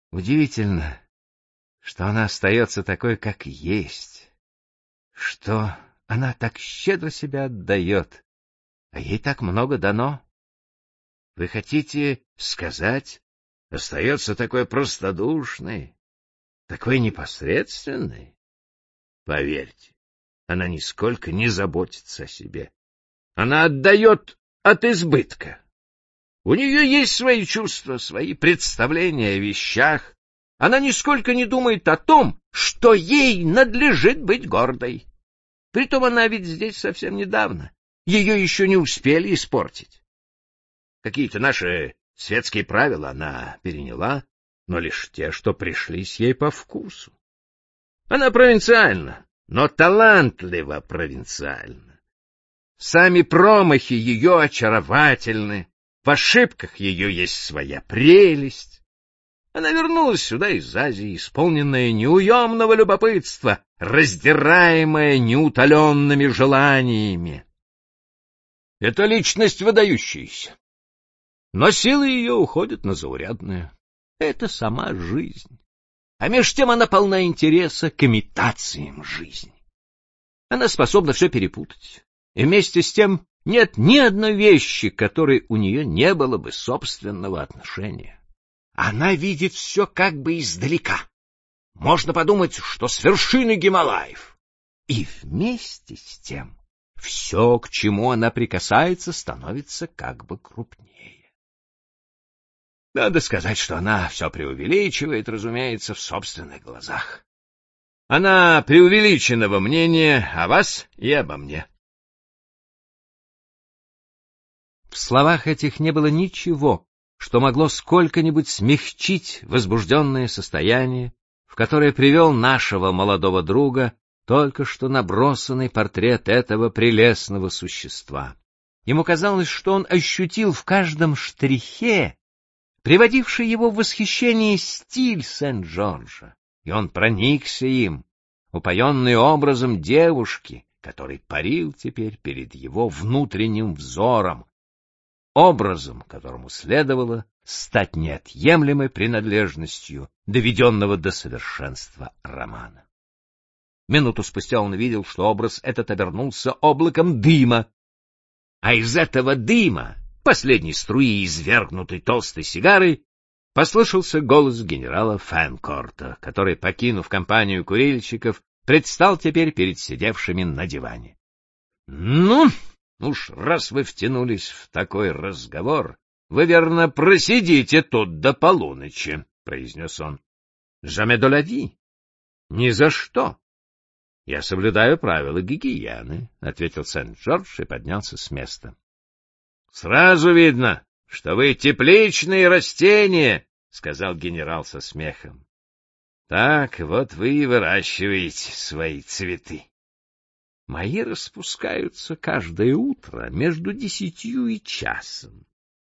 Удивительно, что она остается такой, как есть, что она так щедро себя отдает, а ей так много дано. Вы хотите сказать, остается такой простодушной, такой непосредственной? Поверьте, она нисколько не заботится о себе. Она отдает от избытка. У нее есть свои чувства, свои представления о вещах. Она нисколько не думает о том, что ей надлежит быть гордой. Притом она ведь здесь совсем недавно. Ее еще не успели испортить. Какие-то наши светские правила она переняла, но лишь те, что пришлись ей по вкусу. Она провинциальна, но талантливо провинциальна. Сами промахи ее очаровательны, в ошибках ее есть своя прелесть. Она вернулась сюда из Азии, исполненная неуемного любопытства, раздираемая неутоленными желаниями. Это личность выдающаяся, но силы ее уходят на заурядное. Это сама жизнь. А меж тем она полна интереса к имитациям жизни. Она способна все перепутать, и вместе с тем нет ни одной вещи, к которой у нее не было бы собственного отношения. Она видит все как бы издалека. Можно подумать, что с вершины Гималаев. И вместе с тем все, к чему она прикасается, становится как бы крупнее. Надо сказать, что она все преувеличивает, разумеется, в собственных глазах. Она преувеличенного мнения о вас и обо мне. В словах этих не было ничего, что могло сколько-нибудь смягчить возбужденное состояние, в которое привел нашего молодого друга только что набросанный портрет этого прелестного существа. Ему казалось, что он ощутил в каждом штрихе приводивший его в восхищение стиль Сент-Джорджа, и он проникся им, упоенный образом девушки, который парил теперь перед его внутренним взором, образом, которому следовало стать неотъемлемой принадлежностью доведенного до совершенства романа. Минуту спустя он видел, что образ этот обернулся облаком дыма, а из этого дыма, последней струи, извергнутой толстой сигарой, послышался голос генерала Фэнкорта, который, покинув компанию курильщиков, предстал теперь перед сидевшими на диване. — Ну, уж раз вы втянулись в такой разговор, вы, верно, просидите тут до полуночи, — произнес он. — Jamais de la vie. — Ни за что. — Я соблюдаю правила гигиены, — ответил Сент-Джордж и поднялся с места. — Сразу видно, что вы тепличные растения, — сказал генерал со смехом. — Так вот вы и выращиваете свои цветы. Мои распускаются каждое утро между 10 и часом.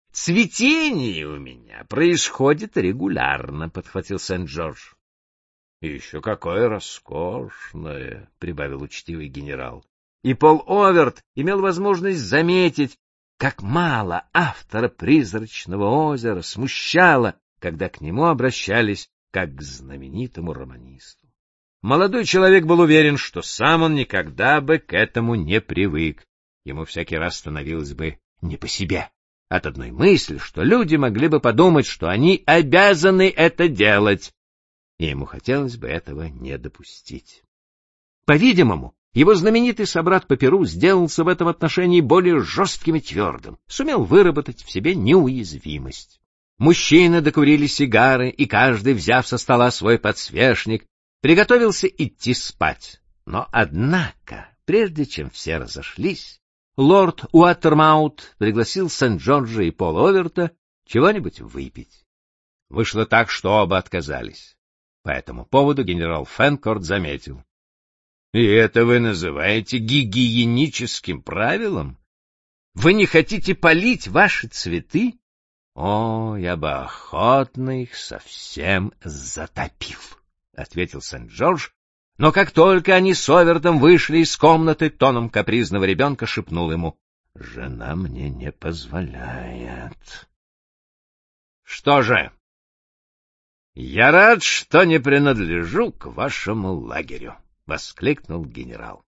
Цветение у меня происходит регулярно, — подхватил Сент-Джордж. — И еще какое роскошное, — прибавил учтивый генерал. И Пол Оверт имел возможность заметить, как мало автора «Призрачного озера» смущало, когда к нему обращались как к знаменитому романисту. Молодой человек был уверен, что сам он никогда бы к этому не привык. Ему всякий раз становилось бы не по себе от одной мысли, что люди могли бы подумать, что они обязаны это делать, и ему хотелось бы этого не допустить. По-видимому, его знаменитый собрат по перу сделался в этом отношении более жестким и твердым, сумел выработать в себе неуязвимость. Мужчины докурили сигары, и каждый, взяв со стола свой подсвечник, приготовился идти спать. Но, однако, прежде чем все разошлись, лорд Уоттермаут пригласил Сент-Джорджа и Пола Оверта чего-нибудь выпить. Вышло так, что оба отказались. По этому поводу генерал Фэнкорт заметил: — И это вы называете гигиеническим правилом? Вы не хотите полить ваши цветы? О, я бы охотно их совсем затопил, — ответил Сент-Джордж, но как только они с Овертом вышли из комнаты, тоном капризного ребенка шепнул ему: — Жена мне не позволяет. — Что же? «Я рад, что не принадлежу к вашему лагерю», — воскликнул генерал.